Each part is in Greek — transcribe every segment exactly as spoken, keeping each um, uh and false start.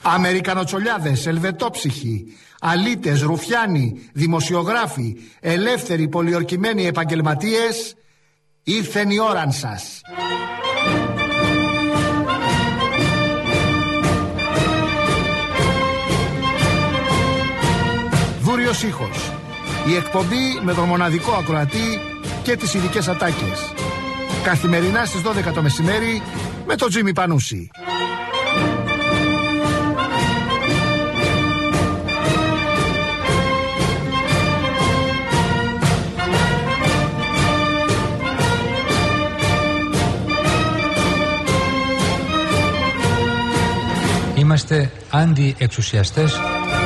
Αμερικανοτσολιάδες, ελβετόψυχοι, αλήτες, ρουφιάνοι, δημοσιογράφοι, ελεύθεροι πολιορκημένοι επαγγελματίες, ήρθεν η ώραν σας. Βούριος ήχος. Η εκπομπή με τον μοναδικό ακροατή και τις ειδικές ατάκες. Καθημερινά στις δώδεκα το μεσημέρι με τον Τζίμι Πανούση. Είμαστε αντιεξουσιαστές.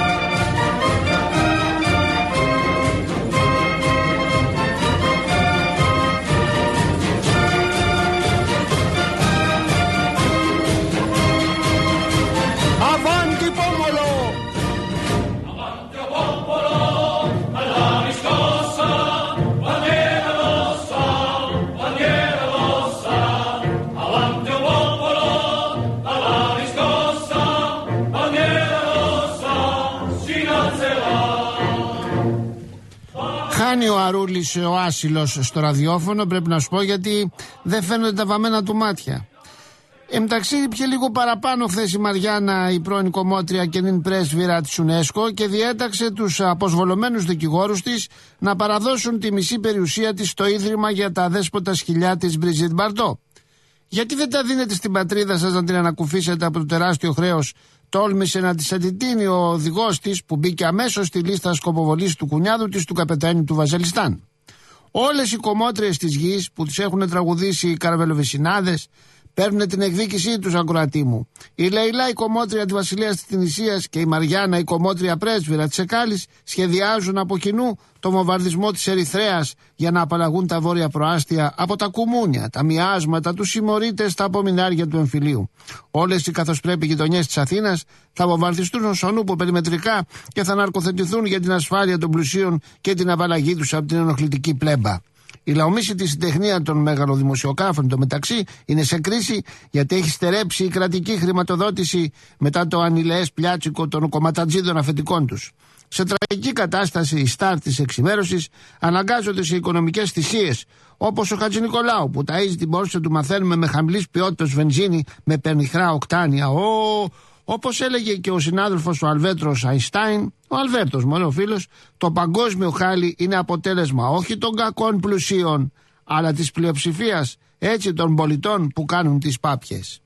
Χάνει ο Αρούλης ο άσυλος στο ραδιόφωνο, πρέπει να σου πω, γιατί δεν φαίνονται τα βαμμένα του μάτια. Εμεταξύ είχε λίγο παραπάνω χθες η Μαριάννα, η πρώην κομμότρια και νυν πρέσβυρα της UNESCO, και διέταξε τους αποσβολωμένους δικηγόρους της να παραδώσουν τη μισή περιουσία της στο Ίδρυμα για τα Αδέσποτα Σκυλιά της Μπριζίτ Μπαρτό. Γιατί δεν τα δίνετε στην πατρίδα σας να την ανακουφίσετε από το τεράστιο χρέος? Τόλμησε να της αντιτείνει ο οδηγός της, που μπήκε αμέσως στη λίστα σκοποβολής του κουνιάδου της, του καπετάνιου του Βαζελιστάν. Όλες οι κομμότριες της γης που τις έχουν τραγουδήσει οι καραβελοβεσινάδες παίρνουν την εκδίκησή τους, ακροατή μου. Η Λεϊλά, η κομμότρια της βασιλείας της Τινησίας, και η Μαριάννα, η κομμότρια πρέσβυρα της Εκάλης, σχεδιάζουν από κοινού το βομβαρδισμό της Ερυθρέας για να απαλλαγούν τα βόρεια προάστια από τα κουμούνια, τα μοιάσματα, τους συμμορίτες, τα απομεινάρια του εμφυλίου. Όλες οι καθώς πρέπει γειτονιές της Αθήνας θα βομβαρδιστούν ως ονούπο περιμετρικά και θα ναρκοθετηθούν για την ασφάλεια των πλουσίων και την απαλλαγή τους από την ενοχλητική πλέμπα. Η λαομίσητη συντεχνία των μεγαλοδημοσιογράφων, το μεταξύ, είναι σε κρίση, γιατί έχει στερέψει η κρατική χρηματοδότηση μετά το ανηλαιές πλιάτσικο των κομματατζίδων αφεντικών τους. Σε τραγική κατάσταση, οι στάρ της εξημέρωσης αναγκάζονται σε οικονομικές θυσίες, όπως ο Χατζηνικολάου, που ταΐζει την πόρσα του, μαθαίνουμε, με χαμηλής ποιότητας βενζίνη με περνιχρά οκτάνια. Ο... Όπως έλεγε και ο συνάδελφος ο Αλβέρτος Αϊνστάιν, ο Αλβέρτος, μόνο ο φίλος, το παγκόσμιο χάλι είναι αποτέλεσμα όχι των κακών πλουσίων, αλλά της πλειοψηφίας, έτσι, των πολιτών που κάνουν τις πάπιες.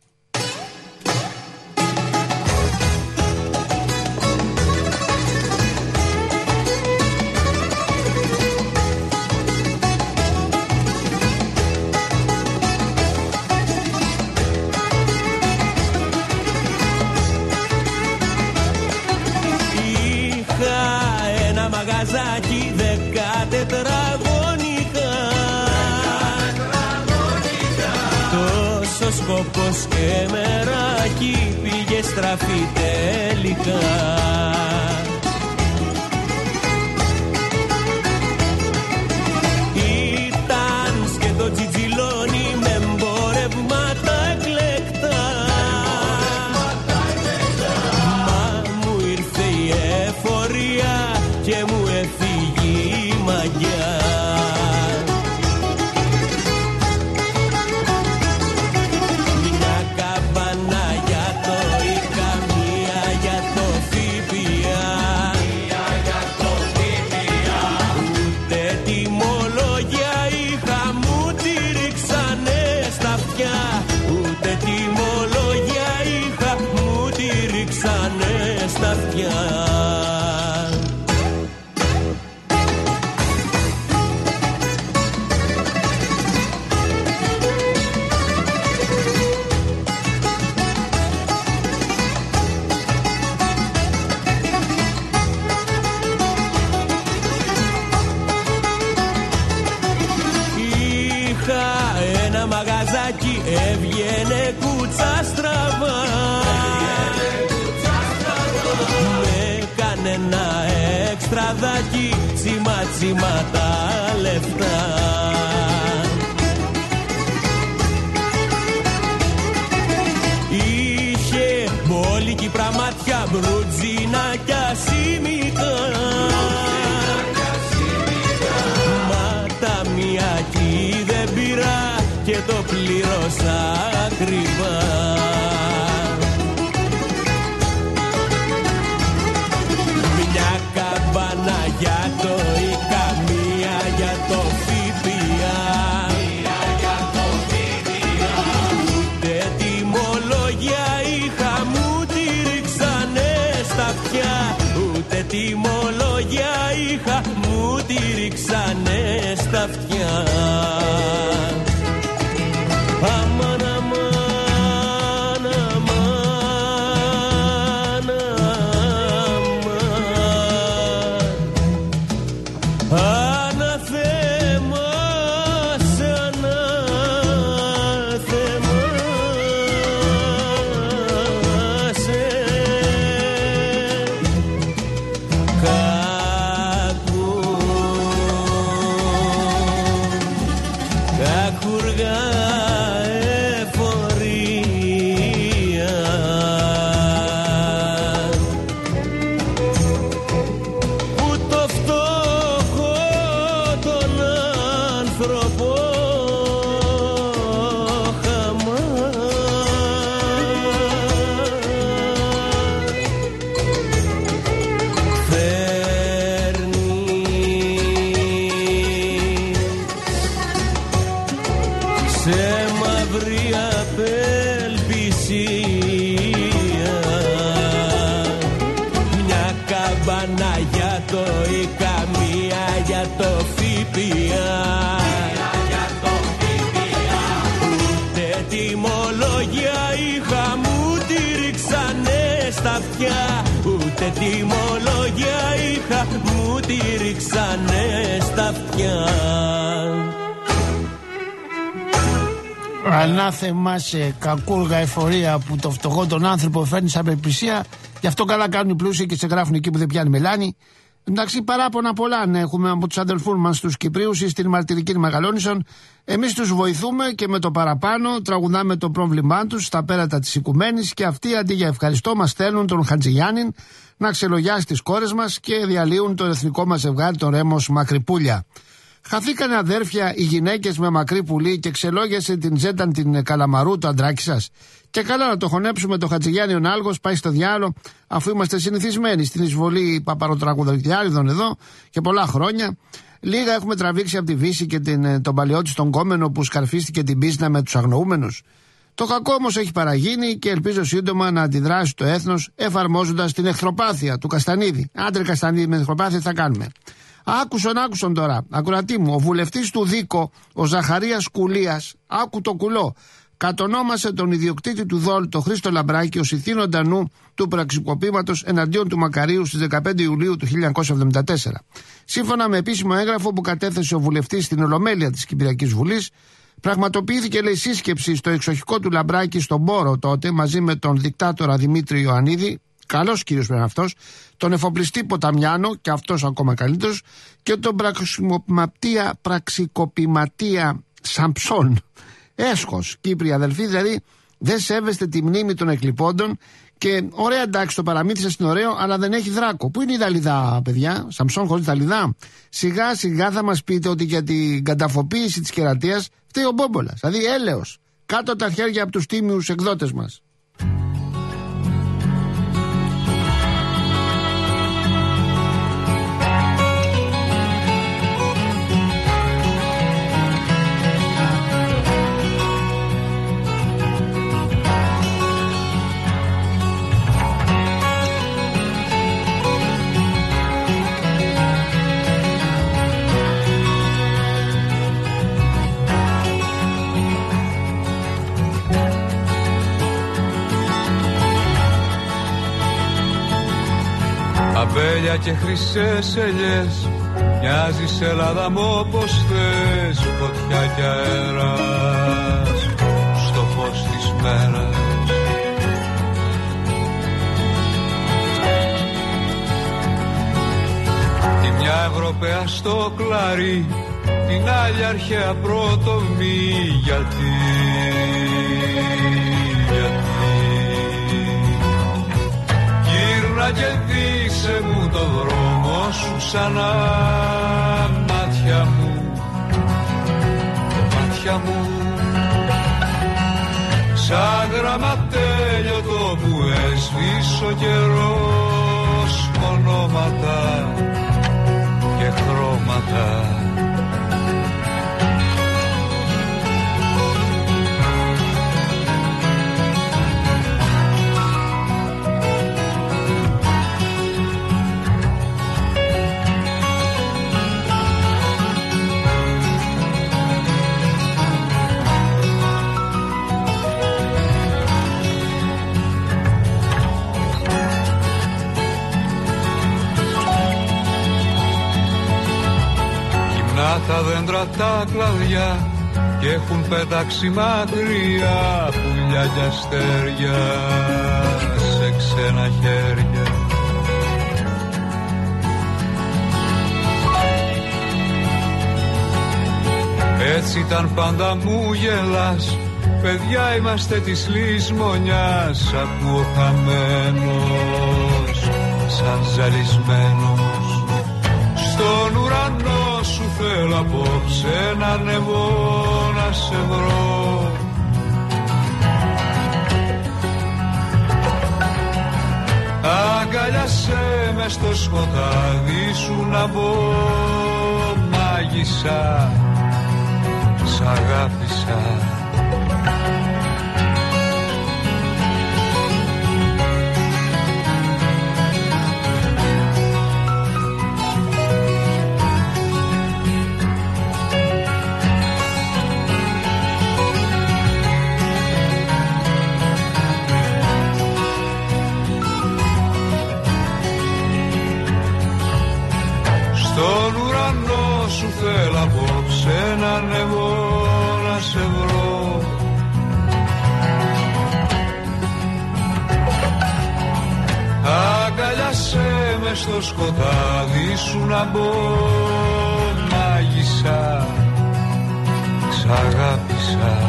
Μαγαζάκι δέκα τετραγωνικά, τόσο σκοπός και μεράκι πήγε στραφή τελικά. Ήταν σκέτο τζιτζιλόνι με εμπορεύματα εκλεκτά, μα μου ήρθε η εφορία και μου έφυγε η μαγιά. Μια καμπάνα για το Ίκα, μία για το ΦΠΑ, μία για το ΦΠΑ. Ούτε τιμολόγια είχα, μου τη ρίξανε στα αυτιά. Ούτε τιμολόγια είχα, μου τη ρίξανε στα αυτιά. Μαγαζάκι έβγαινε κούτσα στραβά, με κανένα εξτραδάκι, τσίμα τσίμα τα λεφτά. Είχε μπόλικη πραμάτια μπρουτζινάκια σιμικά. Μα τα μιακή δεν πήρα και το πλήρωσα ακριβά. Μια καμπάνα για το ΙΚΑ, μία για το ΦΠΑ. Ούτε τιμολόγια είχα, μου τη ρίξανε στα αυτιά. Ούτε τιμολόγια είχα, μου τη ρίξανε στα αυτιά. Αμάν, αμάν, αμάν, αμάν. Αναθέμας, αναθέμας, κακού, κακούργα. Ούτε τιμολόγια είχα, μου τη ρίξανε στα αυτιά. Ούτε τιμολόγια είχα, μου τη ρίξανε στα αυτιά. Ανάθεμα σε κακούργα εφορία που το φτωχό τον άνθρωπο φέρνει σαν απελπισία. Γι' αυτό καλά κάνουν οι πλούσιοι και σε γράφουν εκεί που δεν πιάνει μελάνη. Εντάξει, παράπονα πολλά να έχουμε από τους αδελφούς μας τους Κυπρίους ή στην μαρτυρική Μεγαλόνισσον. Εμείς τους βοηθούμε και με το παραπάνω τραγουδάμε το πρόβλημά τους στα πέρατα της οικουμένης και αυτοί αντί για ευχαριστώ μας στέλνουν τον Χατζηγιάννην να ξελογιάσει τις κόρες μας και διαλύουν το εθνικό μας ζευγάρι τον Ρέμος Μακρυπούλια. Χαθήκανε αδέρφια οι γυναίκες με μακρύ πουλί και ξελόγιασε την Ζέταν την Καλαμαρού το αντράκι σας. Και καλά να το χωνέψουμε το Χατζηγιάννη ο Νάλγος, πάει στο διάλο, αφού είμαστε συνηθισμένοι στην εισβολή παπαροτραγουδαριάδων εδώ και πολλά χρόνια. Λίγα έχουμε τραβήξει από τη Βύση και την, τον παλαιότη στον Κόμενο που σκαρφίστηκε την πίσνα με τους αγνοούμενους. Το κακό όμως έχει παραγίνει και ελπίζω σύντομα να αντιδράσει το έθνος εφαρμόζοντας την εχθροπάθεια του Καστανίδη. Άντρε Καστανίδη, με εχθροπάθεια θα κάνουμε. Άκουσον, άκουσον τώρα, ακουρατή μου, ο βουλευτής του Δίκο, ο Ζαχαρίας Κουλίας, άκου το κουλό, κατονόμασε τον ιδιοκτήτη του Δόλ, τον Χρήστο Λαμπράκη, ως ηθήνοντα νου του πραξικοπήματος εναντίον του Μακαρίου στις δεκαπέντε Ιουλίου του χίλια εννιακόσια εβδομήντα τέσσερα. Σύμφωνα με επίσημο έγγραφο που κατέθεσε ο βουλευτής στην Ολομέλεια της Κυπριακής Βουλής, πραγματοποιήθηκε, λέει, σύσκεψη στο εξοχικό του Λαμπράκη στον Πόρο τότε μαζί με τον δικτάτορα Δημήτρη Ιωαννίδη. Καλός κύριος πρέπει αυτός, τον εφοπλιστή Ποταμιάνο και αυτός ακόμα καλύτερος και τον πραξικοπηματία, πραξικοπηματία Σαμψόν. Έσχος, Κύπροι αδελφοί, δηλαδή δεν σέβεστε τη μνήμη των εκλειπώντων και ωραία εντάξει το παραμύθι σας είναι ωραίο αλλά δεν έχει δράκο. Πού είναι η Δαλιδά παιδιά, Σαμψόν χωρίς Δαλιδά? Σιγά σιγά θα μας πείτε ότι για την καταφοποίηση της κερατείας φταίει ο Μπόμπολας, δηλαδή έλεος. Κάτω τα χέρια από τους τίμιους εκδότες μας. Αμπέλια και χρυσές ελιές, μοιάζεις Ελλάδα μου όπως θες, φωτιά και αέρας στο φως της μέρας. Τη μια Ευρωπαία στο κλαρί, την άλλη αρχαία πρότομη, γιατί, γιατί μένα και δείξε μου το δρόμο σου ξανά, μάτια μου, μάτια μου. Σαν γραμματέλειωτο που έσβησε ο καιρός, ονόματα και χρώματα. Τα δέντρα τα κλαδιά και έχουν πετάξει μακριά πουλιά και αστέρια σε ξένα χέρια. Έτσι ήταν πάντα μου γελάς, παιδιά είμαστε της λησμονιάς. Ακούω χαμένος σαν ζαλισμένος στον ουρανό σου θέλω απόψε να ανεβώ να σε βρω. Αγκαλιάσέ με στο σκοτάδι σου να μπω, μάγισσα, σ' αγάπησα. Θέλω απόψε να ανεβώ να σε βρω. Αγκαλιάσέ με στο σκοτάδι σου να μπω, μάγισσα, σ' αγάπησα.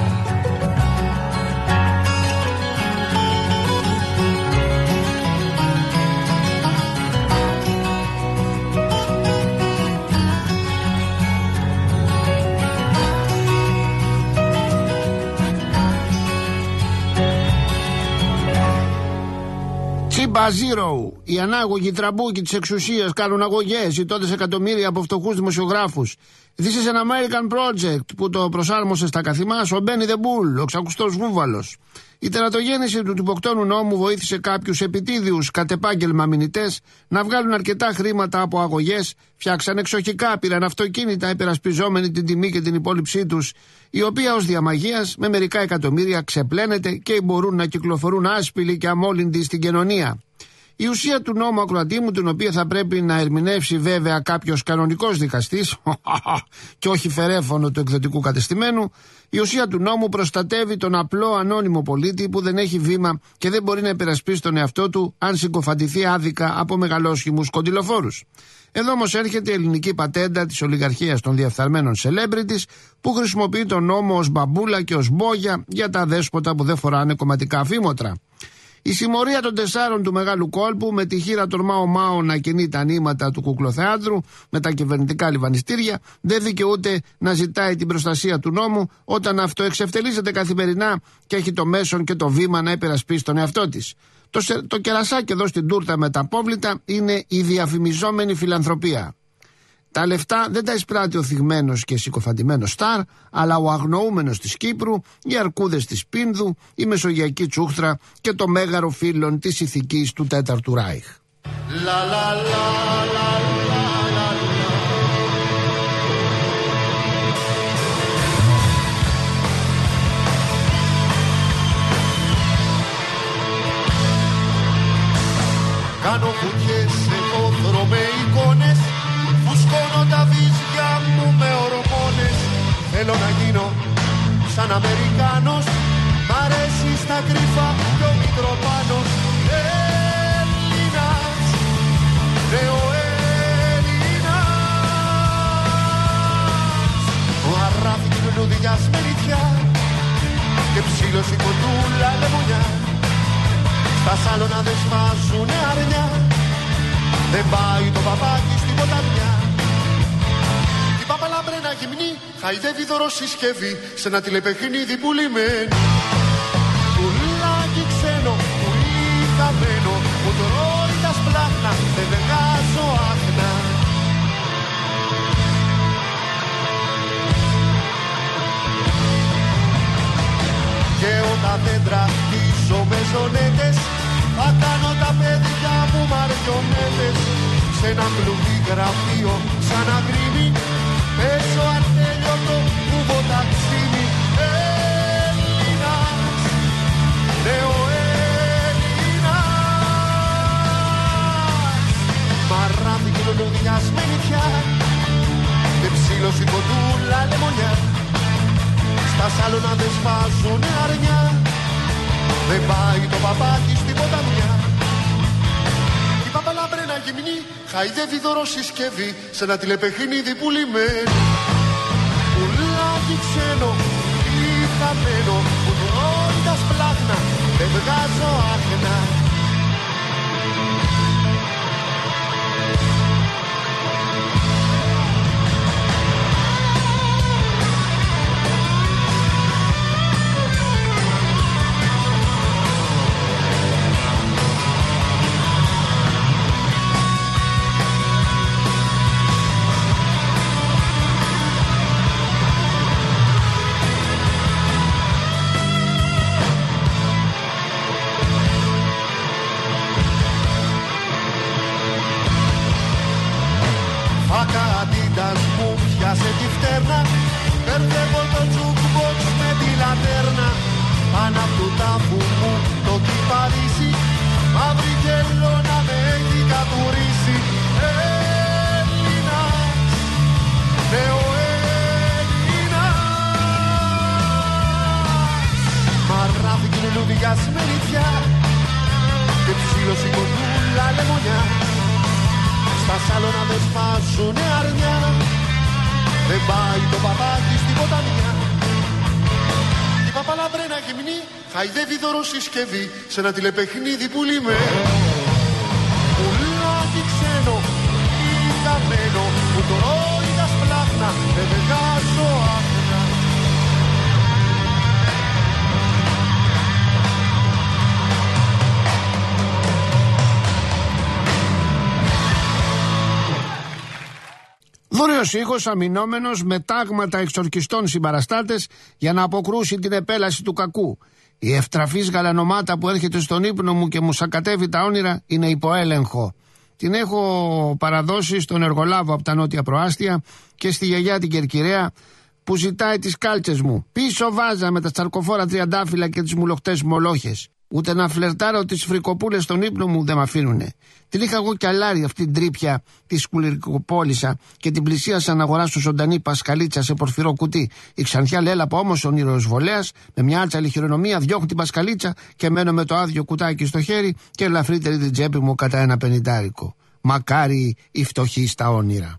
Zero. Οι ανάγωγοι τραμπούκοι της εξουσίας κάνουν αγωγές, ζητώντας εκατομμύρια από φτωχούς δημοσιογράφους. This is an American project που το προσάρμοσε στα καθημάς ο Μπένι The Bull, ο ξακουστός βούβαλος. Η τερατογέννηση του τυποκτόνου νόμου βοήθησε κάποιους επιτίδιους κατ' επάγγελμα μηνυτές να βγάλουν αρκετά χρήματα από αγωγές, φτιάξαν εξοχικά, πήραν αυτοκίνητα υπερασπιζόμενοι την τιμή και την υπόλοιψή τους, η οποία ως διαμαγείας με μερικά εκατομμύρια ξεπλένεται και μπορούν να κυκλοφορούν άσπηλοι και αμόλυντοι στην κοινωνία. Η ουσία του νόμου, ακροατή μου, την οποία θα πρέπει να ερμηνεύσει βέβαια κάποιος κανονικός δικαστής και όχι φερέφωνο του εκδοτικού κατεστημένου, η ουσία του νόμου προστατεύει τον απλό ανώνυμο πολίτη που δεν έχει βήμα και δεν μπορεί να υπερασπίσει τον εαυτό του αν συγκοφαντηθεί άδικα από μεγαλόσχημους κοντιλοφόρους. Εδώ όμως έρχεται η ελληνική πατέντα της ολιγαρχίας των διαφθαρμένων celebrities που χρησιμοποιεί τον νόμο ως μπαμπούλα και ως μπόγια για τα δέσποτα που δεν φοράνε κομματικά αφήμωτρα. Η συμμορία των τεσσάρων του μεγάλου κόλπου με τη χείρα των Μάο Μάο να κινεί τα νήματα του κουκλοθεάτρου με τα κυβερνητικά λιβανιστήρια δεν δικαιούται να ζητάει την προστασία του νόμου όταν αυτό εξευτελίζεται καθημερινά και έχει το μέσον και το βήμα να υπερασπίσει τον εαυτό της. Το, το κερασάκι εδώ στην τούρτα με τα απόβλητα είναι η διαφημιζόμενη φιλανθρωπία. Τα λεφτά δεν τα εισπράττει ο θυγμένος και συκοφαντημένος στάρ, αλλά ο αγνοούμενος της Κύπρου, οι αρκούδες της Πίνδου, η μεσογειακή τσούχτρα και το μέγαρο φύλλον της ηθικής του Τέταρτου Ράιχ. Λα, λα, λα, λα, λα, λα. Κάνω βουτιές, έχω δρόμαι εικόνες, φουσκώνω τα βίζια μου με ορμόνες. Θέλω να γίνω σαν Αμερικάνος, μ' αρέσει στα κρύφα κι ο Μητροπάνος. Έλληνας, νέο Έλληνας. Ο αράφι την λουδιά σμεριτιά και ψήλωση κοντούλα λεμονιά. Στα σάλωνα δεν σμάζουνε αρνιά. δεν πάει το παπάκι στην ποταμιά. Η παπαλαμπρένα γυμνή χαϊδεύει δωροσυσκευή σε ένα τηλεπαιχνίδι που λιμένει. Πουλάκι ξένο, πουλί χαμένο, που τρώει τα σπλάχνα, δεν βγάζω άχνα. Και όταν δεν τραχτήσω με ζωνέτες, θα κάνω τα παιδιά μου μαριονέτες. Σε ένα κλουβί γραφείο σαν αγρίμι, παίζω ατέλειωτο κούβο ταξίμι. Έλληνας, νεοέλληνας, μαράμι κλωνοδιασμένη πια και ψήλωση κοντούλα λεμονιά. Στα σάλωνα δεν σπάζουνε αρνιά, δεν πάει το παπάκι στην ποταμιά. Η παπαλαμπρένα γυμνή χαϊδεύει δωροσυσκευή σε ένα τηλεπαιχνίδι που λιμένει. Πουλάκι ξένο ή χαμένο, που τρώει τα σπλάχνα, δεν βγάζω άχνα. Αντίτας μου πιάσε τη φτέρνα, μπερδεύω το jukebox με τη λατέρνα. Πάνω απ' του τάφου μου το κυπαρίσι, μαύρη γελώνα με έχει κατουρίσει. Έλληνας, νεοέλληνας, μαράφη και λουλουδιασμένη πια και ψήλωση κοντούλα λεμονιά. Στα σάλωνα δεν σπάζουνε αρνιά, δεν πάει το παπάκι στην ποταμιά. Η παπαλαμπρένα γυμνή χαϊδεύει δωροσυσκευή σε ένα τηλεπαιχνίδι που λιμένει. Πουλάκι ξένο ή χαμένο, που τρώει τα σπλάχνα, δεν βγάζω άχνα. Δούριος ήχος αμυνόμενος με τάγματα εξορκιστών συμπαραστάτες για να αποκρούσει την επέλαση του κακού. Η ευτραφής γαλανομάτα που έρχεται στον ύπνο μου και μου σακατεύει τα όνειρα είναι υποέλεγχο. Την έχω παραδώσει στον εργολάβο από τα νότια προάστια και στη γιαγιά την Κερκυραία που ζητάει τις κάλτσες μου. Πίσω βάζα με τα τσαρκοφόρα τριαντάφυλλα και τις μουλοχτές μολόχες. Ούτε να φλερτάρω τις φρικοπούλες στον ύπνο μου δεν μ' αφήνουνε. Την είχα εγώ κι αλάρι αυτή την τρίπια τη σκουλυρικοπόλησα και την πλησίασα να αγοράσω ζωντανή πασκαλίτσα σε πορφυρό κουτί. Η Ξανθιά Λέλαπα όμως, ο όνειρος βολέας, με μια άλτσαλη χειρονομία διώχνει την πασκαλίτσα και μένω με το άδειο κουτάκι στο χέρι και ελαφρύτερη την τσέπη μου κατά ένα πενηντάρικο. Μακάρι η φτωχή στα όνειρα.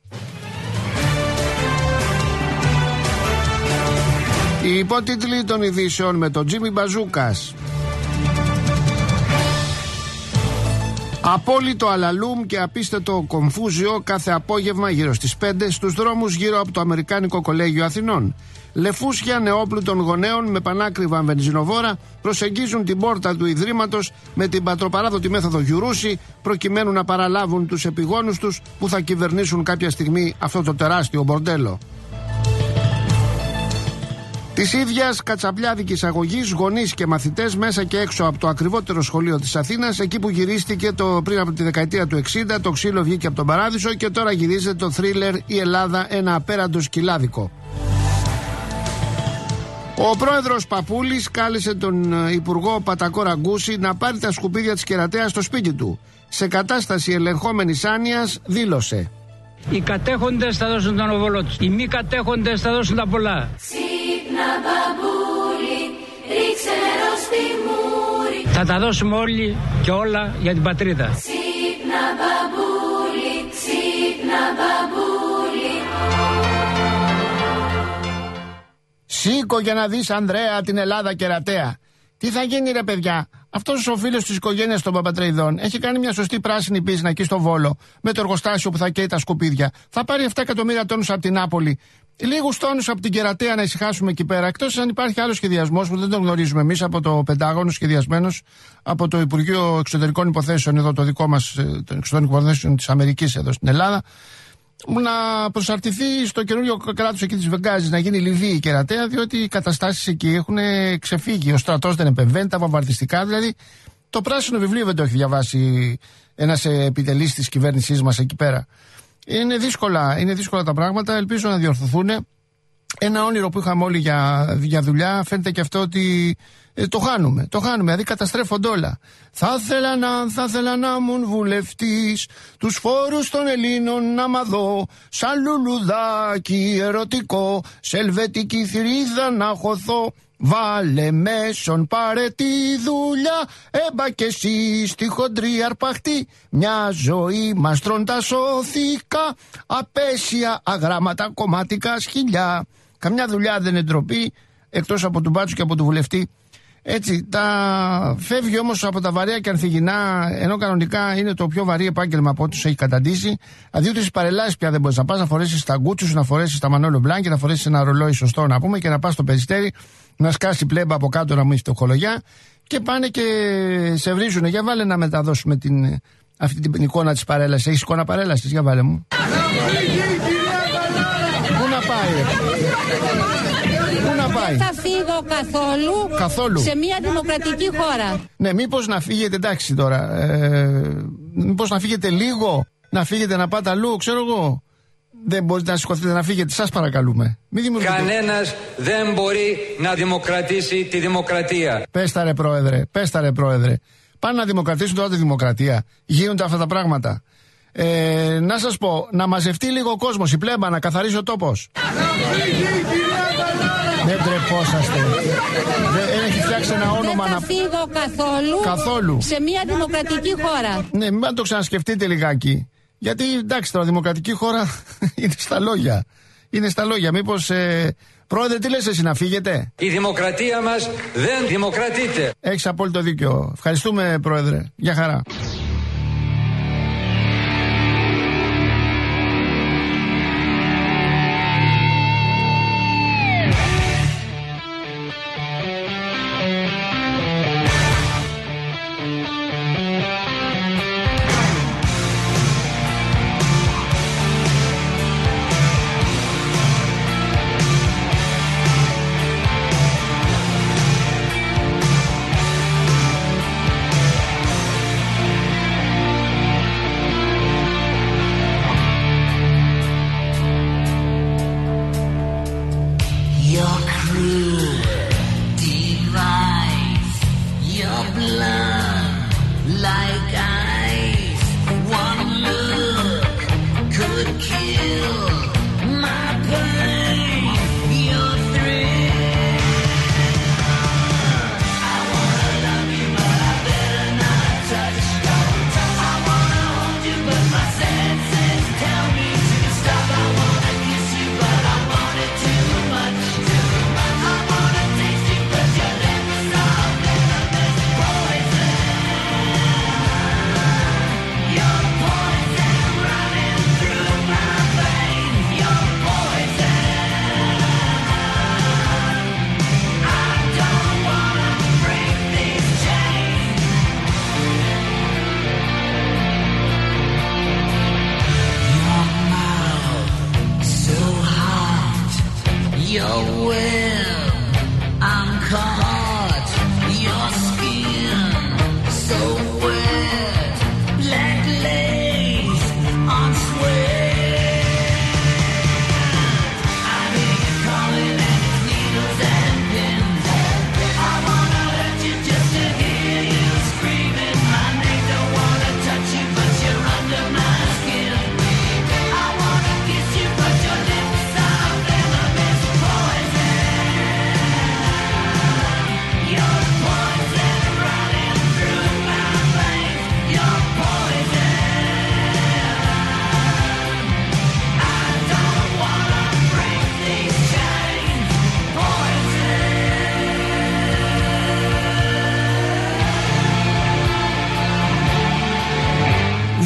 Οι υπότιτλοι των ειδήσεων με τον Τζίμι Μπαζούκας. Απόλυτο αλαλούμ και απίστευτο κομφούζιο κάθε απόγευμα γύρω στις πέντε στους δρόμους γύρω από το Αμερικάνικο Κολέγιο Αθηνών. Λεφούσια νεόπλουτων γονέων με πανάκριβα βενζινοβόρα προσεγγίζουν την πόρτα του Ιδρύματος με την πατροπαράδοτη μέθοδο Γιουρούση προκειμένου να παραλάβουν τους επιγόνους τους που θα κυβερνήσουν κάποια στιγμή αυτό το τεράστιο μπορντέλο. Της ίδιας κατσαπλιάδικης αγωγής, γονείς και μαθητές μέσα και έξω από το ακριβότερο σχολείο της Αθήνας, εκεί που γυρίστηκε το, πριν από τη δεκαετία του εξήντα, το ξύλο βγήκε από τον παράδεισο και τώρα γυρίζεται το θρίλερ «Η Ελλάδα, ένα απέραντο σκυλάδικο». Ο πρόεδρος Παπούλης κάλεσε τον υπουργό Πατακό Ραγκούση να πάρει τα σκουπίδια της κερατέας στο σπίτι του. Σε κατάσταση ελεγχόμενης άνοιας δήλωσε: οι κατέχοντες θα δώσουν τον οβολό τους, οι μη κατέχοντες θα δώσουν τα πολλά. Ξύπνα μπαμπούλι, ρίξε νερό στη μούρη. Θα τα δώσουμε όλοι και όλα για την πατρίδα. Ξύπνα μπαμπούλι, ξύπνα μπαμπούλι. Σήκω για να δεις, Ανδρέα, την Ελλάδα κερατέα. Τι θα γίνει ρε παιδιά, Αυτός ο φίλος της οικογένειας των Παπατρεϊδών έχει κάνει μια σωστή πράσινη πίσνα εκεί στο Βόλο, με το εργοστάσιο που θα καίει τα σκουπίδια. Θα πάρει επτά εκατομμύρια τόνους από την Νάπολη. Λίγους τόνους από την Κερατέα να ησυχάσουμε εκεί πέρα. Εκτός αν υπάρχει άλλος σχεδιασμός που δεν τον γνωρίζουμε εμείς από το Πεντάγωνο, σχεδιασμένος από το Υπουργείο Εξωτερικών Υποθέσεων, εδώ το δικό μας, των Εξωτερικών Υποθέσεων της Αμερικής εδώ στην Ελλάδα, να προσαρτηθεί στο καινούριο κράτος εκεί της Βεγγάζης, να γίνει Λιβύη η Κερατέα, διότι οι καταστάσεις εκεί έχουν ξεφύγει. Ο στρατός δεν επεμβαίνει, τα βομβαρδιστικά. Δηλαδή, το πράσινο βιβλίο δεν το έχει διαβάσει ένας επιτελής της κυβέρνησής μας εκεί πέρα. Είναι δύσκολα, είναι δύσκολα τα πράγματα. Ελπίζω να διορθωθούν. Ένα όνειρο που είχαμε όλοι για, για δουλειά, φαίνεται και αυτό ότι ε, το χάνουμε. Το χάνουμε, δηλαδή καταστρέφονται όλα. Θα ήθελα να, θα ήθελα να ήμουν βουλευτής, τους φόρους των Ελλήνων να μ' δω, σαν λουλουδάκι ερωτικό, σε ελβετική θηρίδα να χωθώ. Βάλε μέσον, πάρε τη δουλειά, έμπα κι εσύ στη χοντρή αρπαχτή. Μια ζωή μας τρών τα σώθηκα, απέσια αγράμματα κομματικά σκυλιά. Καμιά δουλειά δεν είναι ντροπή, εκτός από του μπάτσου και από του βουλευτή. Έτσι, τα φεύγει όμως από τα βαρέα και ανθυγινά, ενώ κανονικά είναι το πιο βαρύ επάγγελμα από ό,τι έχει καταντήσει. Αντί στις παρελάσεις πια δεν μπορείς να πας, να φορέσεις τα γκούτσου σου, να φορέσεις τα Μανόλο Μπλάνκι, να φορέσεις ένα ρολόι σωστό να πούμε και να πας στο Περιστέρι, να σκάσει πλέμπα από κάτω να μου έχει φτωχολογιά και πάνε και σε βρίζουνε. Για βάλε να μεταδώσουμε την, αυτή την εικόνα της παρέλασης. Έχεις εικόνα παρέλασης, για βάλε μου. Πού να πάει, ρε. Πού να πάει. Δεν θα φύγω καθόλου, καθόλου σε μια δημοκρατική χώρα. Ναι, μήπως να φύγετε, εντάξει τώρα, ε, μήπως να φύγετε λίγο, να φύγετε να πάτε αλλού, ξέρω εγώ. Δεν μπορείτε να σηκωθείτε να φύγετε, σας παρακαλούμε. Κανένας δεν μπορεί να δημοκρατήσει τη δημοκρατία. Πες τα ρε πρόεδρε, πες τα ρε πρόεδρε. Πάνε να δημοκρατήσουν τώρα τη δημοκρατία. Γίνονται αυτά τα πράγματα. Ε, να σας πω, να μαζευτεί λίγο ο κόσμος, η πλέμπα, να καθαρίσει ο τόπος. Δεν τρεπόσαστε. Δεν έχει φτιάξει ένα όνομα. Δεν θα να φύγω καθόλου, καθόλου σε μια δημοκρατική χώρα. Ναι, μην το ξανασκεφτείτε λιγάκι. Γιατί εντάξει τώρα, δημοκρατική χώρα είναι στα λόγια. Είναι στα λόγια. Μήπως, ε, πρόεδρε, τι λες εσύ, να φύγετε? Η δημοκρατία μας δεν δημοκρατείται. Έχεις απόλυτο δίκιο. Ευχαριστούμε, πρόεδρε. Γεια χαρά.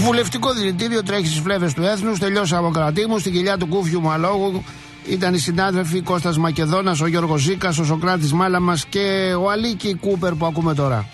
Βουλευτικό δηλητήριο τρέχει στις φλέβες του έθνους. Τελειώσαμε από κρατή μου. Στην κοιλιά του κούφιου μου αλόγου ήταν οι συνάδελφοι Κώστας Μακεδόνας, ο Γιώργος Ζήκας, ο Σοκράτης Μάλαμας και ο Αλίκη Κούπερ που ακούμε τώρα.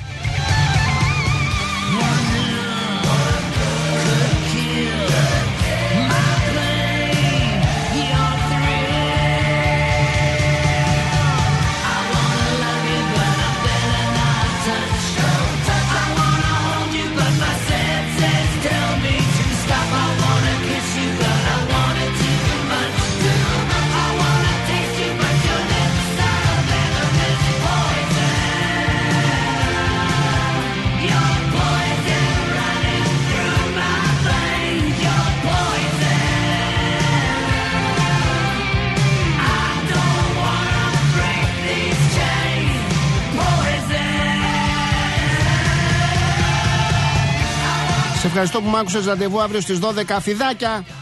Σε ευχαριστώ που μ' άκουσες. Ραντεβού αύριο στις δώδεκα. Φιδάκια!